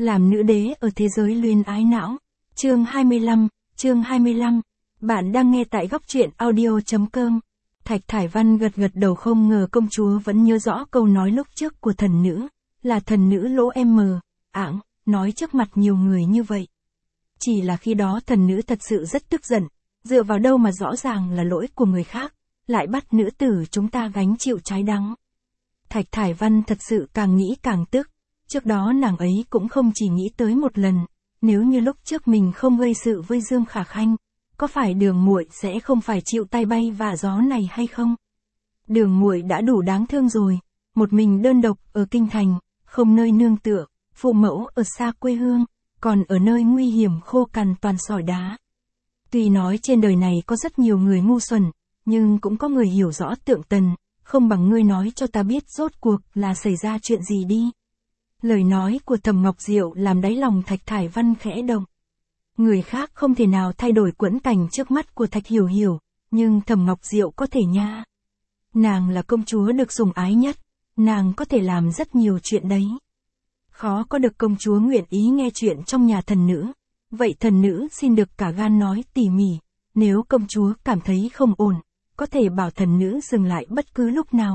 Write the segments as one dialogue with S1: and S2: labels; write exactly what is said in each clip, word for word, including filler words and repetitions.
S1: Làm nữ đế ở thế giới luyến ái não. Chương hai mươi lăm, chương hai mươi lăm. Bạn đang nghe tại góc truyện audio.com. Thạch Thải Văn gật gật đầu, không ngờ công chúa vẫn nhớ rõ câu nói lúc trước của thần nữ, là thần nữ lỗ em mờ, ảng, nói trước mặt nhiều người như vậy. Chỉ là khi đó thần nữ thật sự rất tức giận, dựa vào đâu mà rõ ràng là lỗi của người khác, lại bắt nữ tử chúng ta gánh chịu trái đắng. Thạch Thải Văn thật sự càng nghĩ càng tức, trước đó nàng ấy cũng không chỉ nghĩ tới một lần, nếu như lúc trước mình không gây sự với Dương Khả Khanh, có phải Đường muội sẽ không phải chịu tay bay vạ gió này hay không? Đường muội đã đủ đáng thương rồi, một mình đơn độc ở kinh thành, không nơi nương tựa, phụ mẫu ở xa quê hương, còn ở nơi nguy hiểm khô cằn toàn sỏi đá. Tuy nói trên đời này có rất nhiều người ngu xuẩn, nhưng cũng có người hiểu rõ tượng tần, không bằng ngươi nói cho ta biết rốt cuộc là xảy ra chuyện gì đi. Lời nói của Thẩm Ngọc Diệu làm đáy lòng Thạch Thải Văn khẽ động. Người khác không thể nào thay đổi quẫn cảnh trước mắt của Thạch Hiểu Hiểu, nhưng Thẩm Ngọc Diệu có thể nha. Nàng là công chúa được sủng ái nhất, nàng có thể làm rất nhiều chuyện đấy. Khó có được công chúa nguyện ý nghe chuyện trong nhà thần nữ, vậy thần nữ xin được cả gan nói tỉ mỉ, nếu công chúa cảm thấy không ổn, có thể bảo thần nữ dừng lại bất cứ lúc nào.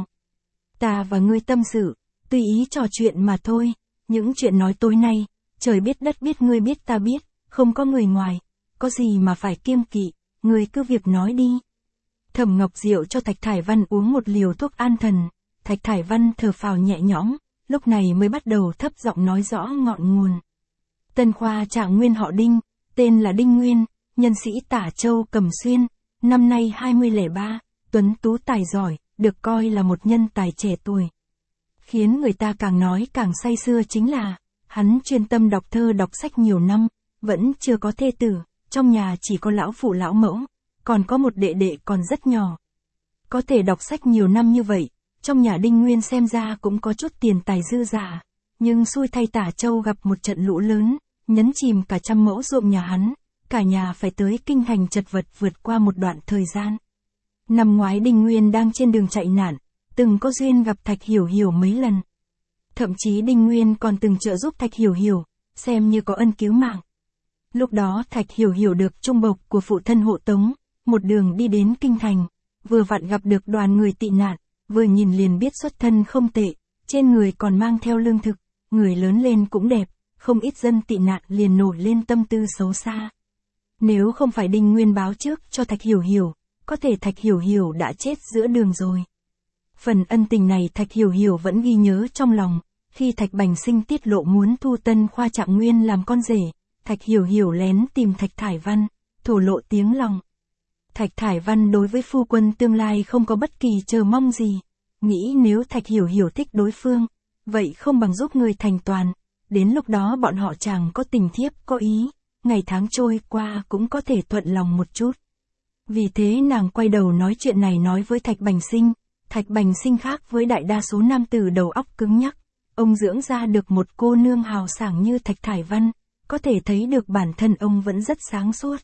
S1: Ta và ngươi tâm sự, tùy ý trò chuyện mà thôi, những chuyện nói tối nay, trời biết đất biết ngươi biết ta biết, không có người ngoài, có gì mà phải kiêng kỵ, ngươi cứ việc nói đi. Thẩm Ngọc Diệu cho Thạch Thải Văn uống một liều thuốc an thần, Thạch Thải Văn thở phào nhẹ nhõm, lúc này mới bắt đầu thấp giọng nói rõ ngọn nguồn. Tân khoa trạng nguyên họ Đinh, tên là Đinh Nguyên, nhân sĩ Tả Châu Cẩm Xuyên, năm nay hai mươi lẻ ba, tuấn tú tài giỏi, được coi là một nhân tài trẻ tuổi. Khiến người ta càng nói càng say sưa chính là, hắn chuyên tâm đọc thơ đọc sách nhiều năm, vẫn chưa có thê tử, trong nhà chỉ có lão phụ lão mẫu, còn có một đệ đệ còn rất nhỏ. Có thể đọc sách nhiều năm như vậy, trong nhà Đinh Nguyên xem ra cũng có chút tiền tài dư giả, nhưng xui thay Tả Châu gặp một trận lũ lớn, nhấn chìm cả trăm mẫu ruộng nhà hắn, cả nhà phải tới kinh thành chật vật vượt qua một đoạn thời gian. Năm ngoái Đinh Nguyên đang trên đường chạy nạn, từng có duyên gặp Thạch Hiểu Hiểu mấy lần. Thậm chí Đinh Nguyên còn từng trợ giúp Thạch Hiểu Hiểu, xem như có ân cứu mạng. Lúc đó Thạch Hiểu Hiểu được trung bộc của phụ thân hộ tống, một đường đi đến kinh thành, vừa vặn gặp được đoàn người tị nạn, vừa nhìn liền biết xuất thân không tệ, trên người còn mang theo lương thực, người lớn lên cũng đẹp, không ít dân tị nạn liền nổi lên tâm tư xấu xa. Nếu không phải Đinh Nguyên báo trước cho Thạch Hiểu Hiểu, có thể Thạch Hiểu Hiểu đã chết giữa đường rồi. Phần ân tình này Thạch Hiểu Hiểu vẫn ghi nhớ trong lòng, khi Thạch Bành Sinh tiết lộ muốn thu Tân khoa trạng nguyên làm con rể, Thạch Hiểu Hiểu lén tìm Thạch Thải Văn, thổ lộ tiếng lòng. Thạch Thải Văn đối với phu quân tương lai không có bất kỳ chờ mong gì, nghĩ nếu Thạch Hiểu Hiểu thích đối phương, vậy không bằng giúp người thành toàn, đến lúc đó bọn họ chẳng có tình thiếp có ý, ngày tháng trôi qua cũng có thể thuận lòng một chút. Vì thế nàng quay đầu nói chuyện này nói với Thạch Bành Sinh. Thạch Bành Sinh khác với đại đa số nam tử đầu óc cứng nhắc, ông dưỡng ra được một cô nương hào sảng như Thạch Thải Văn, có thể thấy được bản thân ông vẫn rất sáng suốt.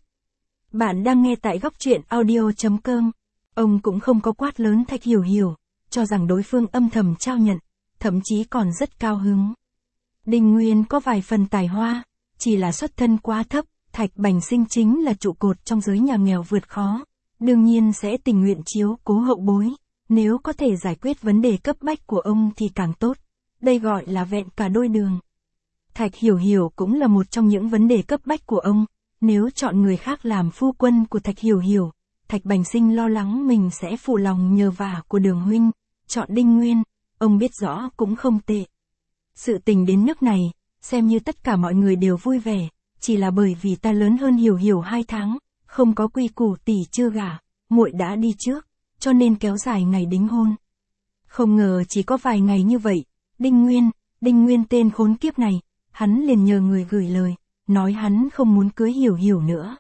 S1: Bạn đang nghe tại góc truyện audio.com, ông cũng không có quát lớn Thạch Hiểu Hiểu, cho rằng đối phương âm thầm trao nhận, thậm chí còn rất cao hứng. Đinh Nguyên có vài phần tài hoa, chỉ là xuất thân quá thấp, Thạch Bành Sinh chính là trụ cột trong giới nhà nghèo vượt khó, đương nhiên sẽ tình nguyện chiếu cố hậu bối. Nếu có thể giải quyết vấn đề cấp bách của ông thì càng tốt, đây gọi là vẹn cả đôi đường. Thạch Hiểu Hiểu cũng là một trong những vấn đề cấp bách của ông, nếu chọn người khác làm phu quân của Thạch Hiểu Hiểu, Thạch Bành Sinh lo lắng mình sẽ phụ lòng nhờ vả của Đường huynh, chọn Đinh Nguyên, ông biết rõ cũng không tệ. Sự tình đến nước này, xem như tất cả mọi người đều vui vẻ, chỉ là bởi vì ta lớn hơn Hiểu Hiểu hai tháng, không có quy củ tỷ chưa gả, muội đã đi trước, cho nên kéo dài ngày đính hôn. Không ngờ chỉ có vài ngày như vậy, Đinh Nguyên, Đinh Nguyên tên khốn kiếp này, hắn liền nhờ người gửi lời, nói hắn không muốn cưới Hiểu Hiểu nữa.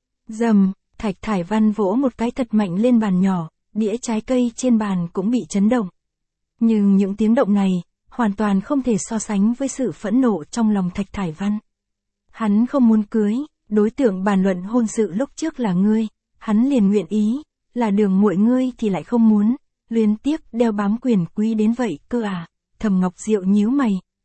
S1: Dầm, Thạch Thải Văn vỗ một cái thật mạnh lên bàn nhỏ, đĩa trái cây trên bàn cũng bị chấn động. Nhưng những tiếng động này, hoàn toàn không thể so sánh với sự phẫn nộ trong lòng Thạch Thải Văn. Hắn không muốn cưới, đối tượng bàn luận hôn sự lúc trước là ngươi, hắn liền nguyện ý, là Đường muội ngươi thì lại không muốn, luyến tiếc đeo bám quyền quý đến vậy cơ à. Thẩm Ngọc Diệu nhíu mày,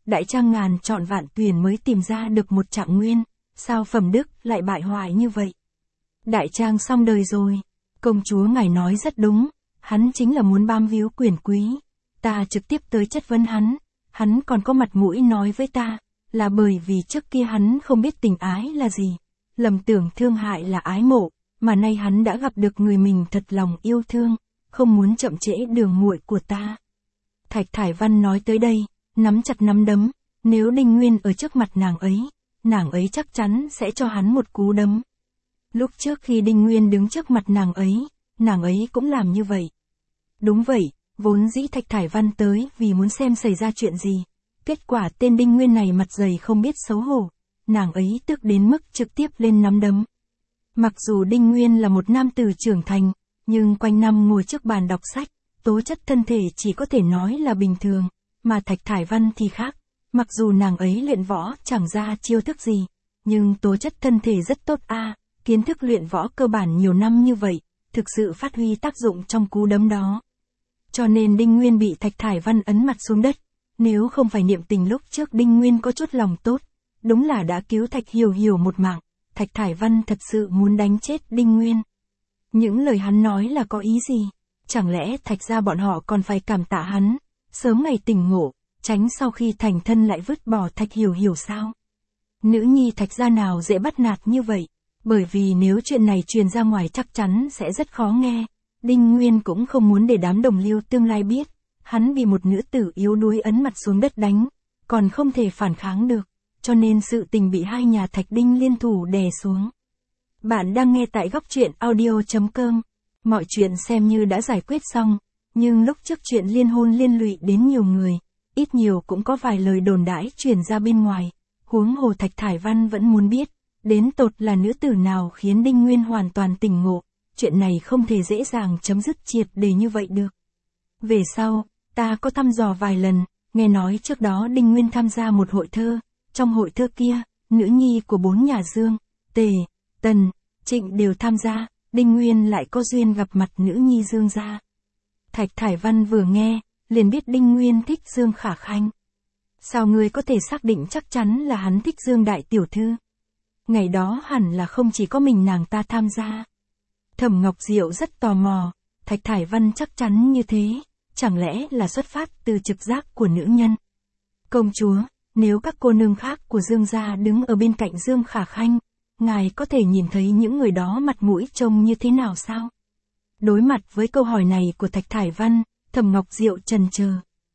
S1: Đại Trang ngàn chọn vạn tuyển mới tìm ra được một Trạng Nguyên, sao phẩm đức lại bại hoại như vậy? Đại Trang xong đời rồi. Công chúa ngài nói rất đúng, hắn chính là muốn bám víu quyền quý. Ta trực tiếp tới chất vấn hắn, hắn còn có mặt mũi nói với ta, là bởi vì trước kia hắn không biết tình ái là gì, lầm tưởng thương hại là ái mộ, mà nay hắn đã gặp được người mình thật lòng yêu thương, không muốn chậm trễ đường muội của ta. Thạch Thải Văn nói tới đây, nắm chặt nắm đấm, nếu Đinh Nguyên ở trước mặt nàng ấy, nàng ấy chắc chắn sẽ cho hắn một cú đấm. Lúc trước khi Đinh Nguyên đứng trước mặt nàng ấy, nàng ấy cũng làm như vậy. Đúng vậy, vốn dĩ Thạch Thải Văn tới vì muốn xem xảy ra chuyện gì. Kết quả tên Đinh Nguyên này mặt dày không biết xấu hổ, nàng ấy tức đến mức trực tiếp lên nắm đấm. Mặc dù Đinh Nguyên là một nam tử trưởng thành, nhưng quanh năm ngồi trước bàn đọc sách, tố chất thân thể chỉ có thể nói là bình thường, mà Thạch Thải Văn thì khác. Mặc dù nàng ấy luyện võ chẳng ra chiêu thức gì, nhưng tố chất thân thể rất tốt a, à, kiến thức luyện võ cơ bản nhiều năm như vậy, thực sự phát huy tác dụng trong cú đấm đó. Cho nên Đinh Nguyên bị Thạch Thải Văn ấn mặt xuống đất, nếu không phải niệm tình lúc trước Đinh Nguyên có chút lòng tốt, đúng là đã cứu Thạch Hiểu Hiểu một mạng, Thạch Thải Văn thật sự muốn đánh chết Đinh Nguyên. Những lời hắn nói là có ý gì? Chẳng lẽ Thạch gia bọn họ còn phải cảm tạ hắn, sớm ngày tỉnh ngộ, tránh sau khi thành thân lại vứt bỏ Thạch Hiểu Hiểu sao? Nữ nhi Thạch gia nào dễ bắt nạt như vậy, bởi vì nếu chuyện này truyền ra ngoài chắc chắn sẽ rất khó nghe. Đinh Nguyên cũng không muốn để đám đồng liêu tương lai biết, hắn vì một nữ tử yếu đuối ấn mặt xuống đất đánh, còn không thể phản kháng được, cho nên sự tình bị hai nhà Thạch Đinh liên thủ đè xuống. Bạn đang nghe tại góc truyện audio chấm com. Mọi chuyện xem như đã giải quyết xong, nhưng lúc trước chuyện liên hôn liên lụy đến nhiều người, ít nhiều cũng có vài lời đồn đãi truyền ra bên ngoài, huống hồ Thạch Thải Văn vẫn muốn biết, đến tột là nữ tử nào khiến Đinh Nguyên hoàn toàn tỉnh ngộ, chuyện này không thể dễ dàng chấm dứt triệt để như vậy được. Về sau, ta có thăm dò vài lần, nghe nói trước đó Đinh Nguyên tham gia một hội thơ, trong hội thơ kia, nữ nhi của bốn nhà Dương, Tề, Tần, Trịnh đều tham gia, Đinh Nguyên lại có duyên gặp mặt nữ nhi Dương gia. Thạch Thải Văn vừa nghe, liền biết Đinh Nguyên thích Dương Khả Khanh. Sao ngươi có thể xác định chắc chắn là hắn thích Dương đại tiểu thư? Ngày đó hẳn là không chỉ có mình nàng ta tham gia. Thẩm Ngọc Diệu rất tò mò, Thạch Thải Văn chắc chắn như thế, chẳng lẽ là xuất phát từ trực giác của nữ nhân? Công chúa, nếu các cô nương khác của Dương gia đứng ở bên cạnh Dương Khả Khanh, ngài có thể nhìn thấy những người đó mặt mũi trông như thế nào sao? Đối mặt với câu hỏi này của Thạch Thải Văn, Thẩm Ngọc Diệu chần chờ.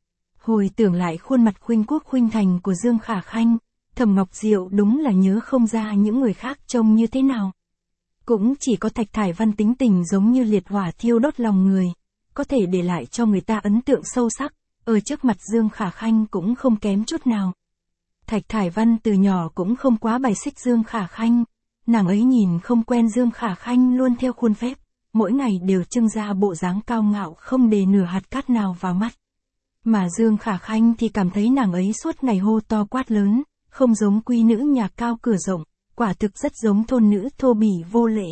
S1: Hồi tưởng lại khuôn mặt khuynh quốc khuynh thành của Dương Khả Khanh, Thẩm Ngọc Diệu đúng là nhớ không ra những người khác trông như thế nào. Cũng chỉ có Thạch Thải Văn tính tình giống như liệt hỏa thiêu đốt lòng người, có thể để lại cho người ta ấn tượng sâu sắc, ở trước mặt Dương Khả Khanh cũng không kém chút nào. Thạch Thải Văn từ nhỏ cũng không quá bài xích Dương Khả Khanh, nàng ấy nhìn không quen Dương Khả Khanh luôn theo khuôn phép, mỗi ngày đều trưng ra bộ dáng cao ngạo không để nửa hạt cát nào vào mắt. Mà Dương Khả Khanh thì cảm thấy nàng ấy suốt ngày hô to quát lớn, không giống quý nữ nhà cao cửa rộng, quả thực rất giống thôn nữ thô bỉ vô lễ.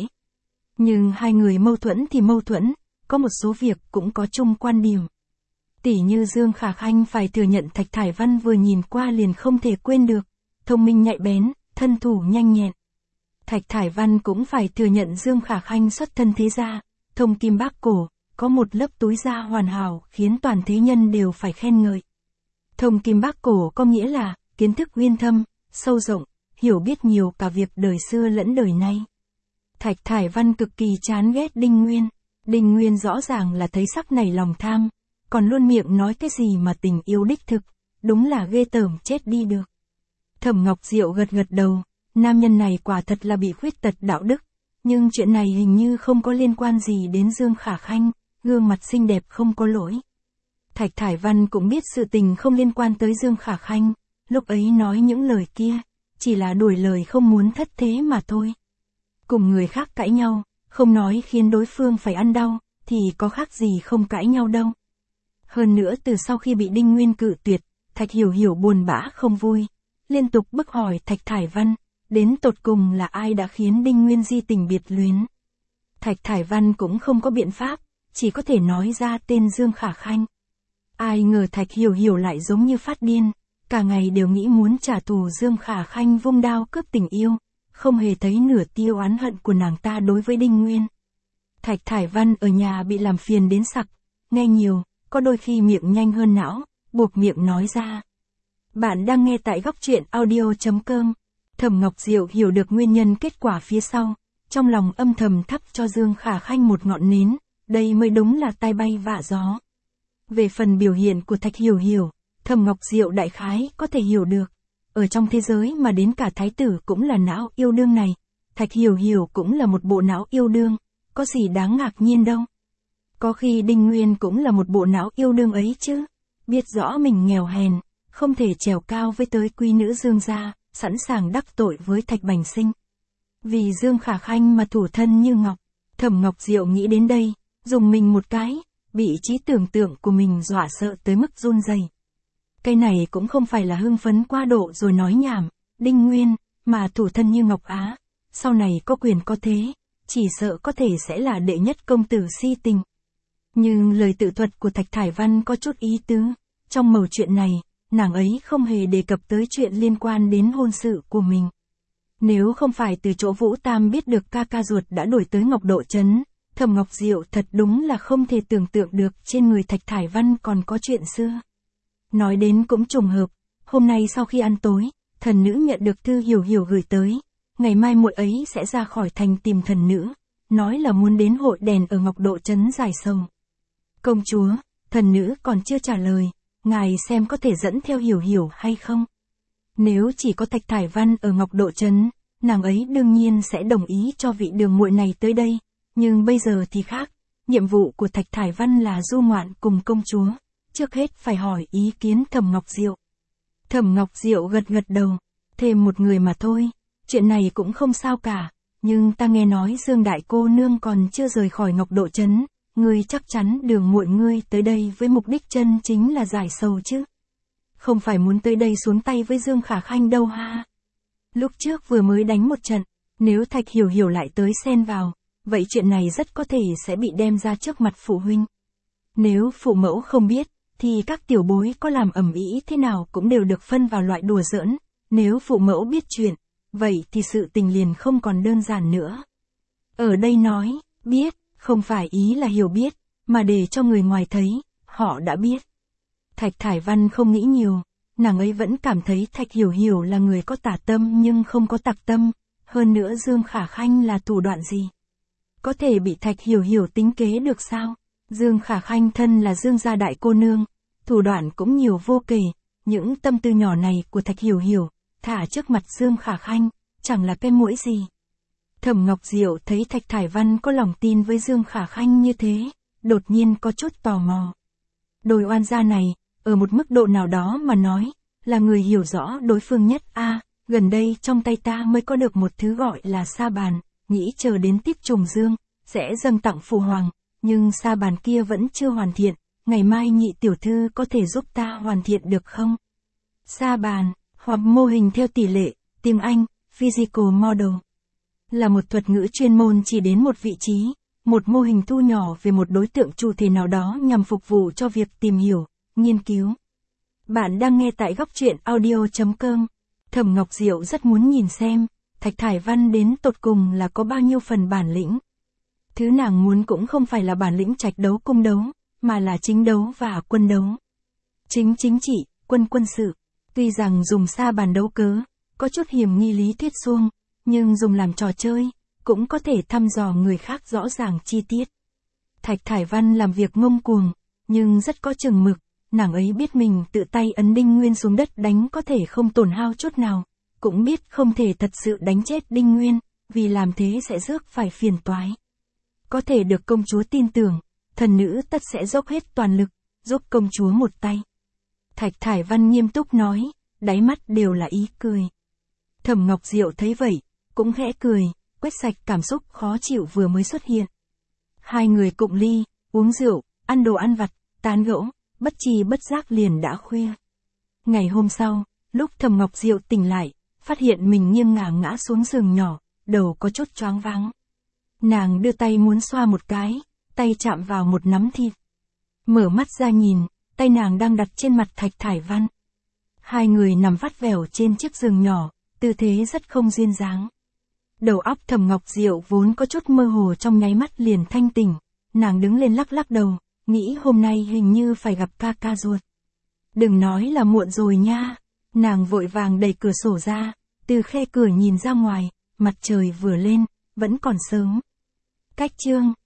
S1: Nhưng hai người mâu thuẫn thì mâu thuẫn, có một số việc cũng có chung quan điểm. Tỉ như Dương Khả Khanh phải thừa nhận Thạch Thải Văn vừa nhìn qua liền không thể quên được, thông minh nhạy bén, thân thủ nhanh nhẹn. Thạch Thải Văn cũng phải thừa nhận Dương Khả Khanh xuất thân thế gia, thông kim bác cổ, có một lớp túi da hoàn hảo khiến toàn thế nhân đều phải khen ngợi. Thông kim bác cổ có nghĩa là kiến thức uyên thâm, sâu rộng, hiểu biết nhiều cả việc đời xưa lẫn đời nay. Thạch Thải Văn cực kỳ chán ghét Đinh Nguyên. Đinh Nguyên rõ ràng là thấy sắc này lòng tham, còn luôn miệng nói cái gì mà tình yêu đích thực, đúng là ghê tởm chết đi được. Thẩm Ngọc Diệu gật gật đầu, nam nhân này quả thật là bị khuyết tật đạo đức, nhưng chuyện này hình như không có liên quan gì đến Dương Khả Khanh, gương mặt xinh đẹp không có lỗi. Thạch Thải Văn cũng biết sự tình không liên quan tới Dương Khả Khanh, lúc ấy nói những lời kia, chỉ là đuổi lời không muốn thất thế mà thôi. Cùng người khác cãi nhau, không nói khiến đối phương phải ăn đau, thì có khác gì không cãi nhau đâu. Hơn nữa từ sau khi bị Đinh Nguyên cự tuyệt, Thạch Hiểu Hiểu buồn bã không vui, liên tục bức hỏi Thạch Thải Văn, đến tột cùng là ai đã khiến Đinh Nguyên di tình biệt luyến. Thạch Thải Văn cũng không có biện pháp, chỉ có thể nói ra tên Dương Khả Khanh. Ai ngờ Thạch Hiểu Hiểu lại giống như phát điên, cả ngày đều nghĩ muốn trả thù Dương Khả Khanh vung đao cướp tình yêu, không hề thấy nửa tia oán hận của nàng ta đối với Đinh Nguyên. Thạch Thải Văn ở nhà bị làm phiền đến sặc, nghe nhiều, có đôi khi miệng nhanh hơn não, buộc miệng nói ra. Bạn đang nghe tại góc truyện audio chấm com. Thẩm Ngọc Diệu hiểu được nguyên nhân kết quả phía sau, trong lòng âm thầm thắp cho Dương Khả Khanh một ngọn nến, đây mới đúng là tai bay vạ gió. Về phần biểu hiện của Thạch Hiểu Hiểu, Thẩm Ngọc Diệu đại khái có thể hiểu được. Ở trong thế giới mà đến cả thái tử cũng là não yêu đương này, Thạch Hiểu Hiểu cũng là một bộ não yêu đương, có gì đáng ngạc nhiên đâu. Có khi Đinh Nguyên cũng là một bộ não yêu đương ấy chứ, biết rõ mình nghèo hèn, không thể trèo cao với tới quý nữ Dương gia, sẵn sàng đắc tội với Thạch Bành Sinh. Vì Dương Khả Khanh mà thủ thân như ngọc, Thẩm Ngọc Diệu nghĩ đến đây, dùng mình một cái, bị trí tưởng tượng của mình dọa sợ tới mức run rẩy. Cái này cũng không phải là hưng phấn quá độ rồi nói nhảm, Đinh Nguyên, mà thủ thân như ngọc á, sau này có quyền có thế, chỉ sợ có thể sẽ là đệ nhất công tử si tình. Nhưng lời tự thuật của Thạch Thải Văn có chút ý tứ, trong mẩu chuyện này, nàng ấy không hề đề cập tới chuyện liên quan đến hôn sự của mình. Nếu không phải từ chỗ Vũ Tam biết được ca ca ruột đã đuổi tới Ngọc Độ Trấn, Thẩm Ngọc Diệu thật đúng là không thể tưởng tượng được trên người Thạch Thải Văn còn có chuyện xưa. Nói đến cũng trùng hợp, hôm nay sau khi ăn tối, thần nữ nhận được thư Hiểu Hiểu gửi tới, ngày mai muội ấy sẽ ra khỏi thành tìm thần nữ, nói là muốn đến hội đèn ở Ngọc Độ Trấn giải sầu. Công chúa, thần nữ còn chưa trả lời, ngài xem có thể dẫn theo Hiểu Hiểu hay không? Nếu chỉ có Thạch Thải Văn ở Ngọc Độ Trấn, nàng ấy đương nhiên sẽ đồng ý cho vị đường muội này tới đây, nhưng bây giờ thì khác, nhiệm vụ của Thạch Thải Văn là du ngoạn cùng công chúa, trước hết phải hỏi ý kiến Thẩm Ngọc Diệu. Thẩm Ngọc Diệu gật gật đầu, thêm một người mà thôi, chuyện này cũng không sao cả, nhưng ta nghe nói Dương đại cô nương còn chưa rời khỏi Ngọc Độ Trấn, ngươi chắc chắn đường muội ngươi tới đây với mục đích chân chính là giải sầu chứ. Không phải muốn tới đây xuống tay với Dương Khả Khanh đâu ha. Lúc trước vừa mới đánh một trận, nếu Thạch Hiểu Hiểu lại tới xen vào, vậy chuyện này rất có thể sẽ bị đem ra trước mặt phụ huynh. Nếu phụ mẫu không biết, thì các tiểu bối có làm ầm ĩ thế nào cũng đều được phân vào loại đùa giỡn, nếu phụ mẫu biết chuyện, vậy thì sự tình liền không còn đơn giản nữa. Ở đây nói, biết, không phải ý là hiểu biết, mà để cho người ngoài thấy, họ đã biết. Thạch Thải Văn không nghĩ nhiều, nàng ấy vẫn cảm thấy Thạch Hiểu Hiểu là người có tà tâm nhưng không có tặc tâm, hơn nữa Dương Khả Khanh là thủ đoạn gì? Có thể bị Thạch Hiểu Hiểu tính kế được sao? Dương Khả Khanh thân là Dương gia đại cô nương, thủ đoạn cũng nhiều vô kể, những tâm tư nhỏ này của Thạch Hiểu Hiểu, thả trước mặt Dương Khả Khanh, chẳng là cái mũi gì. Thẩm Ngọc Diệu thấy Thạch Thải Văn có lòng tin với Dương Khả Khanh như thế, đột nhiên có chút tò mò. Đôi oan gia này, ở một mức độ nào đó mà nói, là người hiểu rõ đối phương nhất a à, gần đây trong tay ta mới có được một thứ gọi là sa bàn, nghĩ chờ đến tiếp trùng dương, sẽ dâng tặng phụ hoàng, nhưng sa bàn kia vẫn chưa hoàn thiện, ngày mai nhị tiểu thư có thể giúp ta hoàn thiện được không? Sa bàn, hoặc mô hình theo tỷ lệ, tiếng Anh, physical model, là một thuật ngữ chuyên môn chỉ đến một vị trí, một mô hình thu nhỏ về một đối tượng chủ thể nào đó nhằm phục vụ cho việc tìm hiểu, nghiên cứu. Bạn đang nghe tại góc truyện audio chấm com. Thẩm Ngọc Diệu rất muốn nhìn xem, Thạch Thải Văn đến tột cùng là có bao nhiêu phần bản lĩnh. Thứ nàng muốn cũng không phải là bản lĩnh trạch đấu cung đấu, mà là chính đấu và quân đấu. Chính chính trị, quân quân sự. Tuy rằng dùng sa bàn đấu cớ, có chút hiểm nghi lý thuyết suông, nhưng dùng làm trò chơi, cũng có thể thăm dò người khác rõ ràng chi tiết. Thạch Thải Văn làm việc ngông cuồng, nhưng rất có chừng mực, nàng ấy biết mình tự tay ấn Đinh Nguyên xuống đất đánh có thể không tổn hao chút nào, cũng biết không thể thật sự đánh chết Đinh Nguyên, vì làm thế sẽ rước phải phiền toái. Có thể được công chúa tin tưởng, thần nữ tất sẽ dốc hết toàn lực, giúp công chúa một tay. Thạch Thải Văn nghiêm túc nói, đáy mắt đều là ý cười. Thẩm Ngọc Diệu thấy vậy, cũng khẽ cười, quét sạch cảm xúc khó chịu vừa mới xuất hiện. Hai người cụng ly, uống rượu, ăn đồ ăn vặt, tán gẫu, bất tri bất giác liền đã khuya. Ngày hôm sau, lúc Thẩm Ngọc Diệu tỉnh lại, phát hiện mình nghiêng ngả ngã xuống giường nhỏ, đầu có chút choáng váng. Nàng đưa tay muốn xoa một cái, tay chạm vào một nắm thịt. Mở mắt ra nhìn, tay nàng đang đặt trên mặt Thạch Thải Văn. Hai người nằm vắt vẻo trên chiếc giường nhỏ, tư thế rất không duyên dáng. Đầu óc Thẩm Ngọc Diệu vốn có chút mơ hồ trong nháy mắt liền thanh tỉnh, nàng đứng lên lắc lắc đầu, nghĩ hôm nay hình như phải gặp ca ca ruột. Đừng nói là muộn rồi nha. Nàng vội vàng đẩy cửa sổ ra, từ khe cửa nhìn ra ngoài, mặt trời vừa lên, vẫn còn sớm. Cách chương